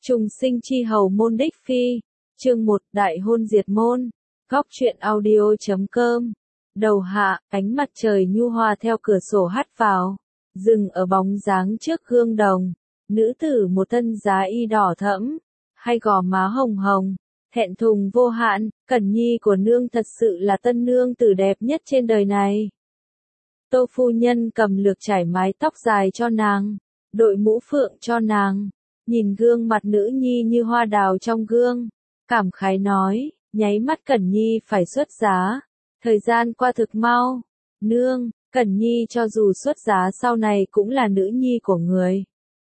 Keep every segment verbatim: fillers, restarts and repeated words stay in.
Trùng sinh chi hầu môn đích phi. Chương một Đại hôn diệt môn. Góc truyện audio chấm com. Đầu hạ, ánh mặt trời nhu hòa theo cửa sổ hắt vào, dừng ở bóng dáng trước gương đồng. Nữ tử một thân giá y đỏ thẫm, hai gò má hồng hồng, thẹn thùng vô hạn. Cẩn Nhi của nương thật sự là tân nương tử đẹp nhất trên đời này. Tô phu nhân cầm lược trải mái tóc dài cho nàng, đội mũ phượng cho nàng, nhìn gương mặt nữ nhi như hoa đào trong gương, cảm khái nói, nháy mắt Cẩn Nhi phải xuất giá. Thời gian qua thực mau. Nương, Cẩn Nhi cho dù xuất giá sau này cũng là nữ nhi của người.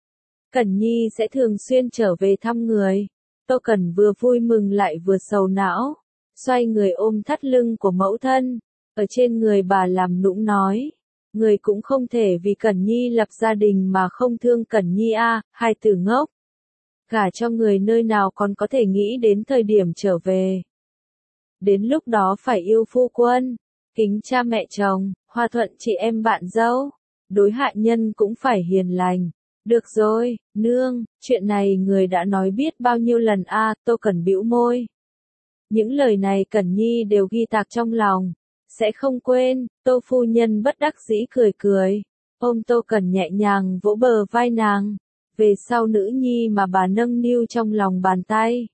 Cẩn Nhi sẽ thường xuyên trở về thăm người. Tô Cẩn vừa vui mừng lại vừa sầu não, xoay người ôm thắt lưng của mẫu thân, ở trên người bà làm nũng nói, người cũng không thể vì Cẩn Nhi lập gia đình mà không thương Cẩn Nhi a, à, hai tử ngốc. Gả cho người nơi nào còn có thể nghĩ đến thời điểm trở về. Đến lúc đó phải yêu phu quân, kính cha mẹ chồng, hòa thuận chị em bạn dâu, đối hạ nhân cũng phải hiền lành. Được rồi, nương, chuyện này người đã nói biết bao nhiêu lần a, à, Tô Cẩn bĩu môi. Những lời này Cẩn Nhi đều ghi tạc trong lòng, sẽ không quên. Tô phu nhân bất đắc dĩ cười cười, ôm Tô Cẩn nhẹ nhàng vỗ bờ vai nàng. Về sau nữ nhi mà bà nâng niu trong lòng bàn tay,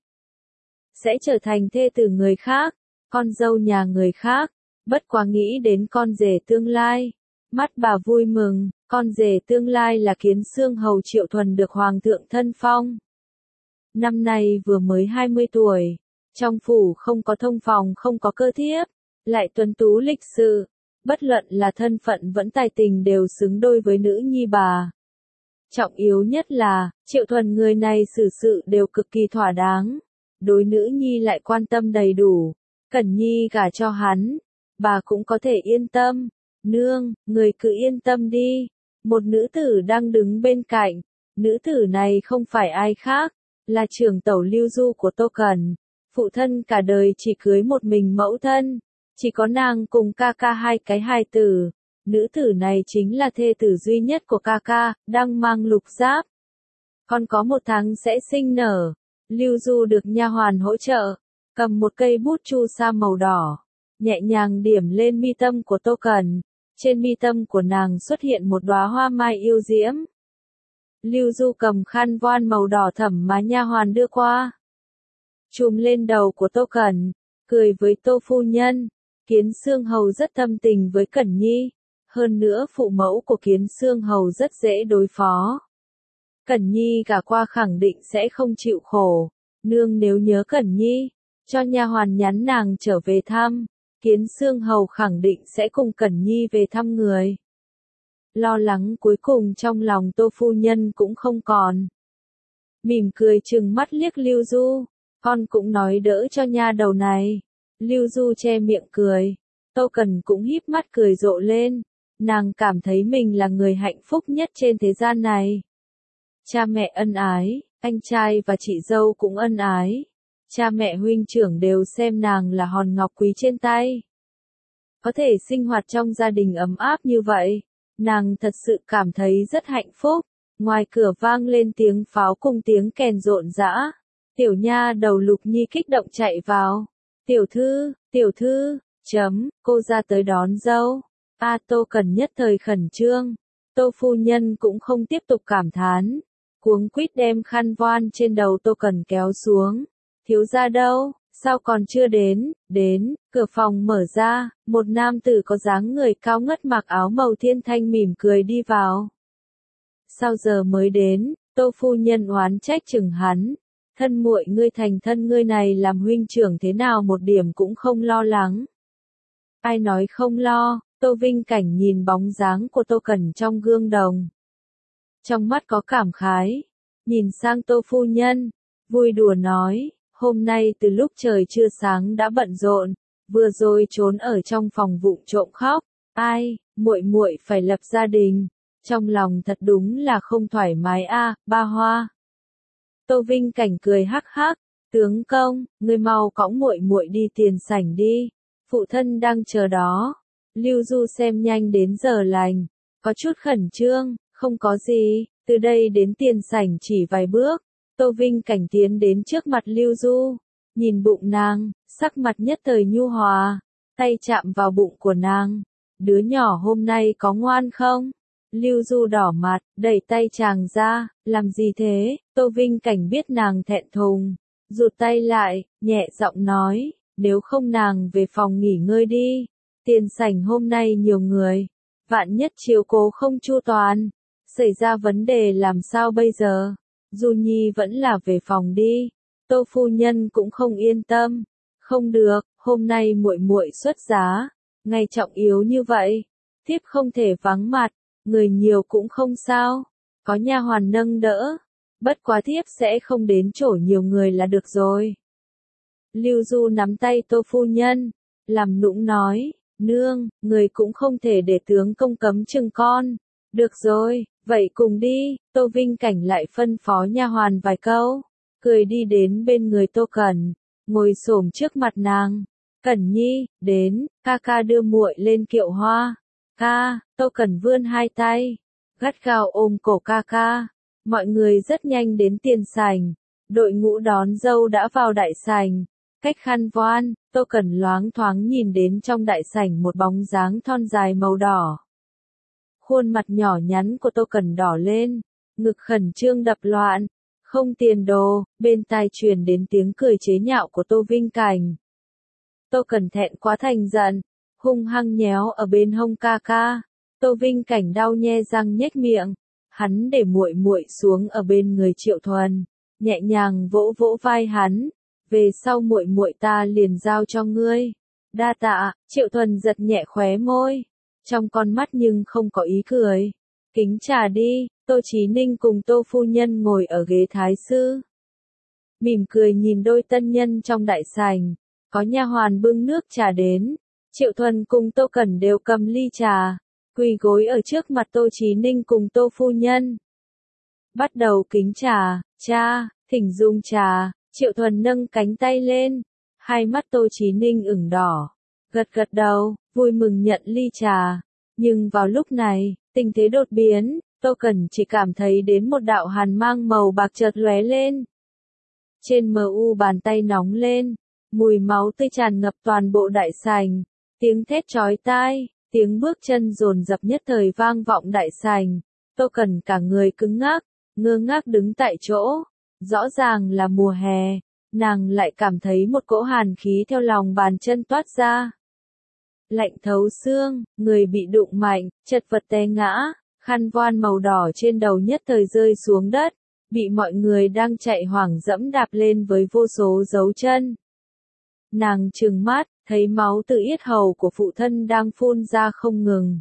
sẽ trở thành thê tử người khác, con dâu nhà người khác. Bất quá nghĩ đến con rể tương lai, mắt bà vui mừng. Con rể tương lai là Kiến Xương hầu Triệu Thuần được hoàng thượng thân phong. Năm nay vừa mới hai mươi tuổi, trong phủ không có thông phòng, không có cơ thiếp, lại tuấn tú lịch sự, bất luận là thân phận vẫn tài tình đều xứng đôi với nữ nhi bà. Trọng yếu nhất là, Triệu Thuần người này xử sự đều cực kỳ thỏa đáng, đối nữ nhi lại quan tâm đầy đủ. Cẩn Nhi gả cho hắn, bà cũng có thể yên tâm. Nương, người cứ yên tâm đi. Một nữ tử đang đứng bên cạnh, nữ tử này không phải ai khác, là trưởng tẩu Lưu Du của Tô Cẩn. Phụ thân cả đời chỉ cưới một mình mẫu thân, chỉ có nàng cùng ca ca hai cái hài tử. Nữ tử này chính là thê tử duy nhất của ca ca, đang mang lục giáp. Còn có một tháng sẽ sinh nở. Lưu Du được nha hoàn hỗ trợ, cầm một cây bút chu sa màu đỏ, nhẹ nhàng điểm lên mi tâm của Tô Cẩn. Trên mi tâm của nàng xuất hiện một đóa hoa mai yêu diễm. Lưu Du cầm khăn voan màu đỏ thẫm mà nha hoàn đưa qua, chùm lên đầu của Tô Cẩn, cười với Tô phu nhân. Kiến Xương hầu rất thâm tình với Cẩn Nhi, hơn nữa phụ mẫu của Kiến Xương hầu rất dễ đối phó. Cẩn Nhi gả qua khẳng định sẽ không chịu khổ. Nương nếu nhớ Cẩn Nhi, cho nha hoàn nhắn nàng trở về thăm. Kiến Xương hầu khẳng định sẽ cùng Cẩn Nhi về thăm người. Lo lắng cuối cùng trong lòng Tô phu nhân cũng không còn. Mỉm cười trừng mắt liếc Lưu Du, con cũng nói đỡ cho nha đầu này. Lưu Du che miệng cười, Tô Cẩn cũng híp mắt cười rộ lên, nàng cảm thấy mình là người hạnh phúc nhất trên thế gian này. Cha mẹ ân ái, anh trai và chị dâu cũng ân ái. Cha mẹ huynh trưởng đều xem nàng là hòn ngọc quý trên tay. Có thể sinh hoạt trong gia đình ấm áp như vậy, nàng thật sự cảm thấy rất hạnh phúc. Ngoài cửa vang lên tiếng pháo cùng tiếng kèn rộn rã. Tiểu nha đầu Lục Nhi kích động chạy vào. Tiểu thư, tiểu thư, chấm, cô ra tới đón dâu. A Tô Cẩn nhất thời khẩn trương. Tô phu nhân cũng không tiếp tục cảm thán, cuống quýt đem khăn voan trên đầu Tô Cẩn kéo xuống. Thiếu gia đâu, sao còn chưa đến? Đến. Cửa phòng mở ra, một nam tử có dáng người cao ngất mặc áo màu thiên thanh mỉm cười đi vào. Sao giờ mới đến? Tô phu nhân oán trách chừng hắn. Thân muội ngươi thành thân ngươi này làm huynh trưởng thế nào một điểm cũng không lo lắng. Ai nói không lo? Tô Vinh Cảnh nhìn bóng dáng của Tô Cẩn trong gương đồng, trong mắt có cảm khái, nhìn sang Tô phu nhân, vui đùa nói, hôm nay từ lúc trời chưa sáng đã bận rộn, vừa rồi trốn ở trong phòng vụng trộm khóc. Ai, muội muội phải lập gia đình, trong lòng thật đúng là không thoải mái a, à, ba hoa. Tô Vinh Cảnh cười hắc hắc, tướng công, ngươi mau cõng muội muội đi tiền sảnh đi, phụ thân đang chờ đó. Lưu Du xem nhanh đến giờ lành, có chút khẩn trương. Không có gì, từ đây đến tiền sảnh chỉ vài bước, Tô Vinh Cảnh tiến đến trước mặt Lưu Du, nhìn bụng nàng, sắc mặt nhất thời nhu hòa, tay chạm vào bụng của nàng. Đứa nhỏ hôm nay có ngoan không? Lưu Du đỏ mặt, đẩy tay chàng ra, làm gì thế? Tô Vinh Cảnh biết nàng thẹn thùng, rụt tay lại, nhẹ giọng nói, nếu không nàng về phòng nghỉ ngơi đi, tiền sảnh hôm nay nhiều người, vạn nhất chiếu cố không chu toàn, xảy ra vấn đề làm sao bây giờ? Du Nhi vẫn là về phòng đi. Tô phu nhân cũng không yên tâm. Không được, hôm nay muội muội xuất giá, ngày trọng yếu như vậy, thiếp không thể vắng mặt, người nhiều cũng không sao, có nha hoàn nâng đỡ, bất quá thiếp sẽ không đến chỗ nhiều người là được rồi. Lưu Du nắm tay Tô phu nhân, làm nũng nói, nương, người cũng không thể để tướng công cấm chừng con. Được rồi, vậy cùng đi. Tô Vinh Cảnh lại phân phó nha hoàn vài câu, cười đi đến bên người Tô Cẩn, ngồi xổm trước mặt nàng. Cẩn Nhi, đến, ca ca đưa muội lên kiệu hoa. Ca, Tô Cẩn vươn hai tay, gắt gao ôm cổ ca ca. Mọi người rất nhanh đến tiền sảnh, đội ngũ đón dâu đã vào đại sảnh. Cách khăn voan, Tô Cẩn loáng thoáng nhìn đến trong đại sảnh một bóng dáng thon dài màu đỏ. Khuôn mặt nhỏ nhắn của Tô Cẩn đỏ lên, ngực khẩn trương đập loạn, không tiền đồ, bên tai truyền đến tiếng cười chế nhạo của Tô Vinh Cảnh. Tô Cẩn thẹn quá thành giận, hung hăng nhéo ở bên hông ca ca. Tô Vinh Cảnh đau nhe răng nhếch miệng, hắn để muội muội xuống ở bên người Triệu Thuần, nhẹ nhàng vỗ vỗ vai hắn, về sau muội muội ta liền giao cho ngươi. Đa tạ. Triệu Thuần giật nhẹ khóe môi, trong con mắt nhưng không có ý cười. Kính trà đi. Tô Chí Ninh cùng Tô phu nhân ngồi ở ghế thái sư, mỉm cười nhìn đôi tân nhân trong đại sảnh, có nha hoàn bưng nước trà đến. Triệu Thuần cùng Tô Cẩn đều cầm ly trà, quỳ gối ở trước mặt Tô Chí Ninh cùng Tô phu nhân. Bắt đầu kính trà, cha, thỉnh dùng trà. Triệu Thuần nâng cánh tay lên, hai mắt Tô Chí Ninh ửng đỏ, gật gật đầu, vui mừng nhận ly trà. Nhưng vào lúc này, tình thế đột biến, Tô Cẩn chỉ cảm thấy đến một đạo hàn mang màu bạc chợt lóe lên. Trên mờ u bàn tay nóng lên, mùi máu tươi tràn ngập toàn bộ đại sảnh, tiếng thét chói tai, tiếng bước chân dồn dập nhất thời vang vọng đại sảnh. Tô Cẩn cả người cứng ngắc, ngơ ngác đứng tại chỗ. Rõ ràng là mùa hè, nàng lại cảm thấy một cỗ hàn khí theo lòng bàn chân toát ra. Lạnh thấu xương, người bị đụng mạnh, chật vật té ngã, khăn voan màu đỏ trên đầu nhất thời rơi xuống đất, bị mọi người đang chạy hoảng dẫm đạp lên với vô số dấu chân. Nàng trừng mắt, thấy máu từ yết hầu của phụ thân đang phun ra không ngừng.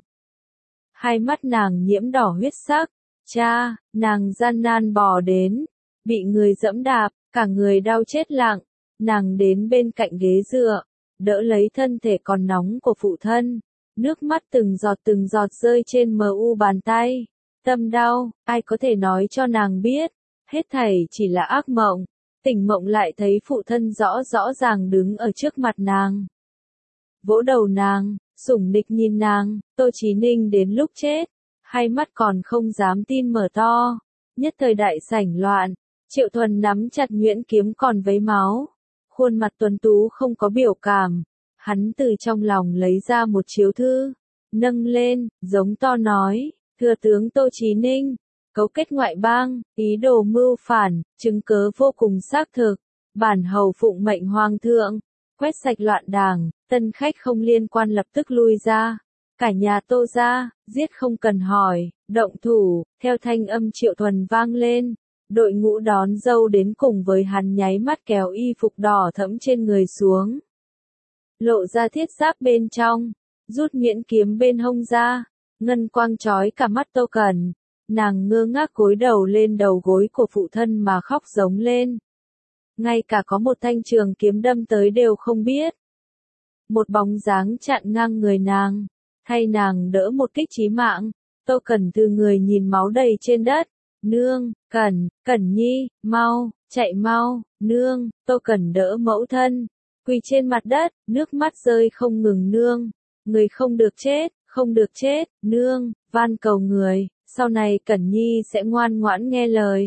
Hai mắt nàng nhiễm đỏ huyết sắc, cha, nàng gian nan bò đến, bị người dẫm đạp, cả người đau chết lặng, nàng đến bên cạnh ghế dựa, đỡ lấy thân thể còn nóng của phụ thân, nước mắt từng giọt từng giọt rơi trên mờ u bàn tay. Tâm đau, ai có thể nói cho nàng biết, hết thảy chỉ là ác mộng, tỉnh mộng lại thấy phụ thân rõ rõ ràng đứng ở trước mặt nàng. Vỗ đầu nàng, sủng nịch nhìn nàng. Tô Chí Ninh đến lúc chết, hai mắt còn không dám tin mở to, nhất thời đại sảnh loạn. Triệu Thuần nắm chặt nhuyễn kiếm còn vấy máu, khuôn mặt tuấn tú không có biểu cảm, hắn từ trong lòng lấy ra một chiếu thư, nâng lên, giống to nói, thừa tướng Tô Chí Ninh, cấu kết ngoại bang, ý đồ mưu phản, chứng cớ vô cùng xác thực, bản hầu phụng mệnh hoàng thượng, quét sạch loạn đảng, tân khách không liên quan lập tức lui ra, cả nhà Tô gia, giết không cần hỏi, động thủ. Theo thanh âm Triệu Thuần vang lên, đội ngũ đón dâu đến cùng với hắn nháy mắt kéo y phục đỏ thẫm trên người xuống, lộ ra thiết giáp bên trong, rút nhuyễn kiếm bên hông ra, ngân quang chói cả mắt Tô Cẩn. Nàng ngơ ngác cúi đầu lên đầu gối của phụ thân mà khóc giống lên. Ngay cả có một thanh trường kiếm đâm tới đều không biết. Một bóng dáng chặn ngang người nàng, thay nàng đỡ một kích chí mạng. Tô Cẩn từ người nhìn máu đầy trên đất. Nương, Cẩn, Cẩn Nhi, mau, chạy mau, nương. Tô Cẩn đỡ mẫu thân, quỳ trên mặt đất, nước mắt rơi không ngừng. Nương, người không được chết, không được chết, nương, van cầu người, sau này Cẩn Nhi sẽ ngoan ngoãn nghe lời,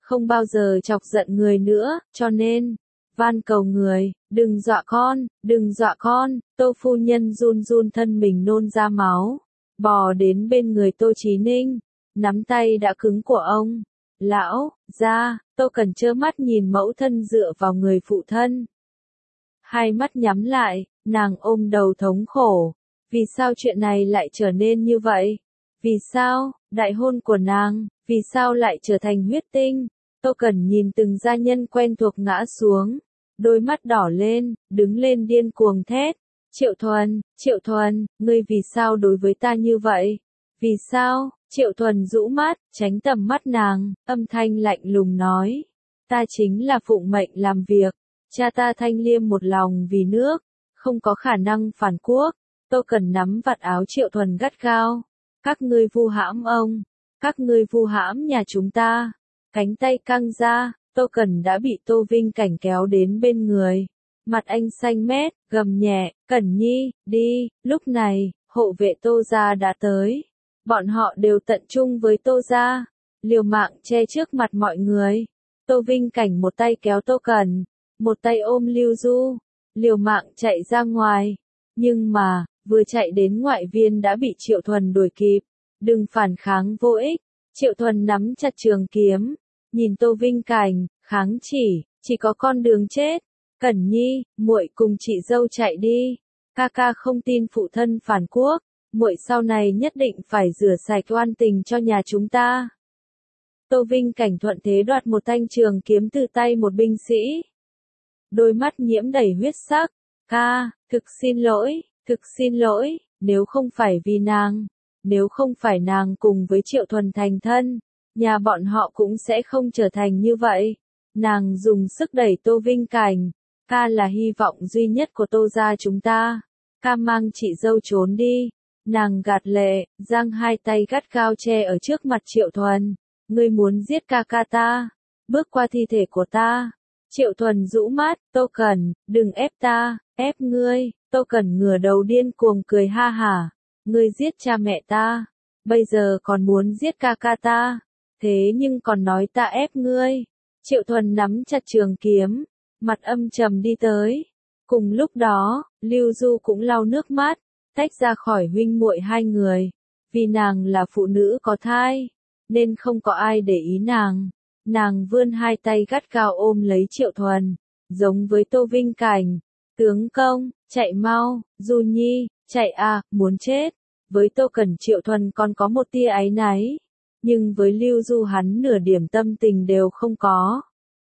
không bao giờ chọc giận người nữa, cho nên, van cầu người, đừng dọa con, đừng dọa con. Tô phu nhân run run thân mình nôn ra máu, bò đến bên người Tô Chí Ninh, nắm tay đã cứng của ông. Lão, ra, Tô Cẩn trơ mắt nhìn mẫu thân dựa vào người phụ thân. Hai mắt nhắm lại, nàng ôm đầu thống khổ. Vì sao chuyện này lại trở nên như vậy? Vì sao, đại hôn của nàng, vì sao lại trở thành huyết tinh? Tô Cẩn nhìn từng gia nhân quen thuộc ngã xuống, đôi mắt đỏ lên, đứng lên điên cuồng thét. Triệu Thuần, Triệu Thuần, ngươi vì sao đối với ta như vậy? Vì sao? Triệu Thuần rũ mắt, tránh tầm mắt nàng, âm thanh lạnh lùng nói. Ta chính là phụng mệnh làm việc, cha ta Thanh Liêm một lòng vì nước, không có khả năng phản quốc. Tô Cẩn nắm vạt áo Triệu Thuần gắt gao. Các ngươi vu hãm ông, các ngươi vu hãm nhà chúng ta. Cánh tay căng ra, Tô Cẩn đã bị Tô Vinh Cảnh kéo đến bên người. Mặt anh xanh mét, gầm nhẹ, Cẩn Nhi, đi. Lúc này, hộ vệ Tô gia đã tới. Bọn họ đều tận trung với Tô gia, liều mạng che trước mặt mọi người. Tô Vinh Cảnh một tay kéo Tô Cẩn, một tay ôm Lưu Du, liều mạng chạy ra ngoài. Nhưng mà, vừa chạy đến ngoại viên đã bị Triệu Thuần đuổi kịp. Đừng phản kháng vô ích. Triệu Thuần nắm chặt trường kiếm, nhìn Tô Vinh Cảnh, kháng chỉ, chỉ có con đường chết. Cẩn Nhi, muội cùng chị dâu chạy đi. Ca ca không tin phụ thân phản quốc, muội sau này nhất định phải rửa sạch oan tình cho nhà chúng ta. Tô Vinh Cảnh thuận thế đoạt một thanh trường kiếm từ tay một binh sĩ. Đôi mắt nhiễm đầy huyết sắc. Ca, thực xin lỗi, thực xin lỗi, nếu không phải vì nàng, nếu không phải nàng cùng với Triệu Thuần thành thân, nhà bọn họ cũng sẽ không trở thành như vậy. Nàng dùng sức đẩy Tô Vinh Cảnh. Ca là hy vọng duy nhất của Tô gia chúng ta. Ca mang chị dâu trốn đi. Nàng gạt lệ, giang hai tay gắt gao che ở trước mặt Triệu Thuần. Ngươi muốn giết ca ca ta, bước qua thi thể của ta. Triệu Thuần rũ mắt, Tô Cẩn, đừng ép ta, ép ngươi. Tô Cẩn ngửa đầu điên cuồng cười ha hả. Ngươi giết cha mẹ ta, bây giờ còn muốn giết ca ca ta, thế nhưng còn nói ta ép ngươi. Triệu Thuần nắm chặt trường kiếm, mặt âm trầm đi tới. Cùng lúc đó, Lưu Du cũng lau nước mắt, tách ra khỏi huynh muội hai người. Vì nàng là phụ nữ có thai, nên không có ai để ý nàng. Nàng vươn hai tay gắt gao ôm lấy Triệu Thuần, giống với Tô Vinh Cảnh. Tướng công, chạy mau, Du Nhi, chạy à, muốn chết. Với Tô Cẩn Triệu Thuần còn có một tia áy náy, nhưng với Lưu Du hắn nửa điểm tâm tình đều không có.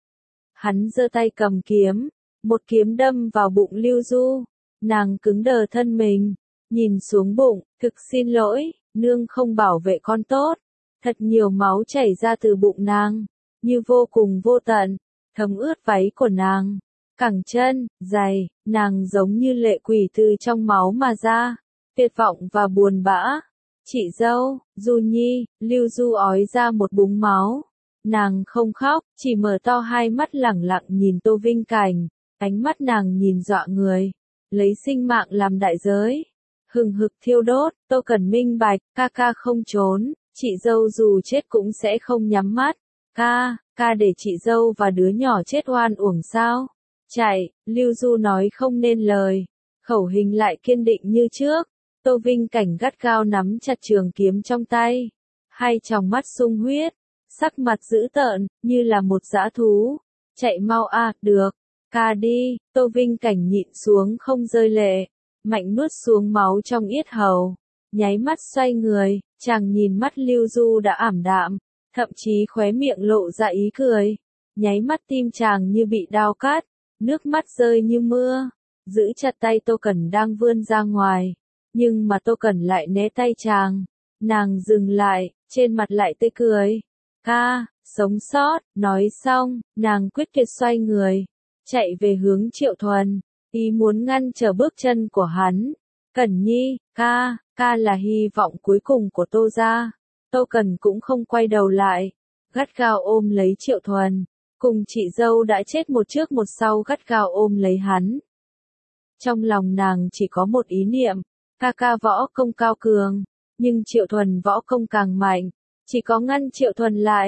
Hắn giơ tay cầm kiếm, một kiếm đâm vào bụng Lưu Du. Nàng cứng đờ thân mình, nhìn xuống bụng, thực xin lỗi, nương không bảo vệ con tốt. Thật nhiều máu chảy ra từ bụng nàng, như vô cùng vô tận, thấm ướt váy của nàng, cẳng chân, giày, nàng giống như lệ quỷ từ trong máu mà ra, tuyệt vọng và buồn bã. Chị dâu, Du Nhi, Lưu Du ói ra một búng máu. Nàng không khóc, chỉ mở to hai mắt lẳng lặng nhìn Tô Vinh Cảnh, ánh mắt nàng nhìn dọa người, lấy sinh mạng làm đại giới. Hừng hực thiêu đốt, Tô Cẩn minh bạch, ca ca không trốn, chị dâu dù chết cũng sẽ không nhắm mắt. Ca, ca để chị dâu và đứa nhỏ chết oan uổng sao? Chạy, Lưu Du nói không nên lời, khẩu hình lại kiên định như trước. Tô Vinh Cảnh gắt gao nắm chặt trường kiếm trong tay, hai tròng mắt sung huyết, sắc mặt dữ tợn, như là một dã thú. Chạy mau a, được, ca đi. Tô Vinh Cảnh nhịn xuống không rơi lệ, mạnh nuốt xuống máu trong yết hầu, nháy mắt xoay người, chàng nhìn mắt Lưu Du đã ảm đạm, thậm chí khóe miệng lộ ra ý cười, nháy mắt tim chàng như bị đao cắt, nước mắt rơi như mưa, giữ chặt tay Tô Cẩn đang vươn ra ngoài, nhưng mà Tô Cẩn lại né tay chàng, nàng dừng lại, trên mặt lại tươi cười. Ca, sống sót, nói xong, nàng quyết tuyệt xoay người, chạy về hướng Triệu Thuần, ý muốn ngăn trở bước chân của hắn. Cẩn Nhi, ca, ca là hy vọng cuối cùng của Tô gia. Tô Cẩn cũng không quay đầu lại, gắt gao ôm lấy Triệu Thuần, cùng chị dâu đã chết một trước một sau gắt gao ôm lấy hắn. Trong lòng nàng chỉ có một ý niệm, ca ca võ công cao cường, nhưng Triệu Thuần võ công càng mạnh, chỉ có ngăn Triệu Thuần lại,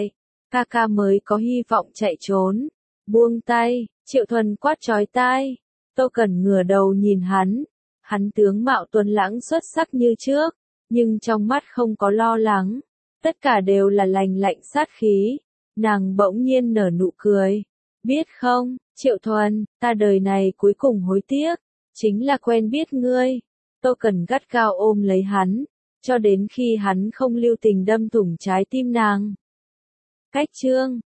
ca ca mới có hy vọng chạy trốn. Buông tay, Triệu Thuần quát chói tai. Tô Cẩn ngửa đầu nhìn hắn. Hắn tướng mạo tuấn lãng xuất sắc như trước, nhưng trong mắt không có lo lắng. Tất cả đều là lành lạnh sát khí. Nàng bỗng nhiên nở nụ cười. Biết không, Triệu Thuần, ta đời này cuối cùng hối tiếc, chính là quen biết ngươi. Tô Cẩn gắt gao ôm lấy hắn, cho đến khi hắn không lưu tình đâm thủng trái tim nàng. Cách chương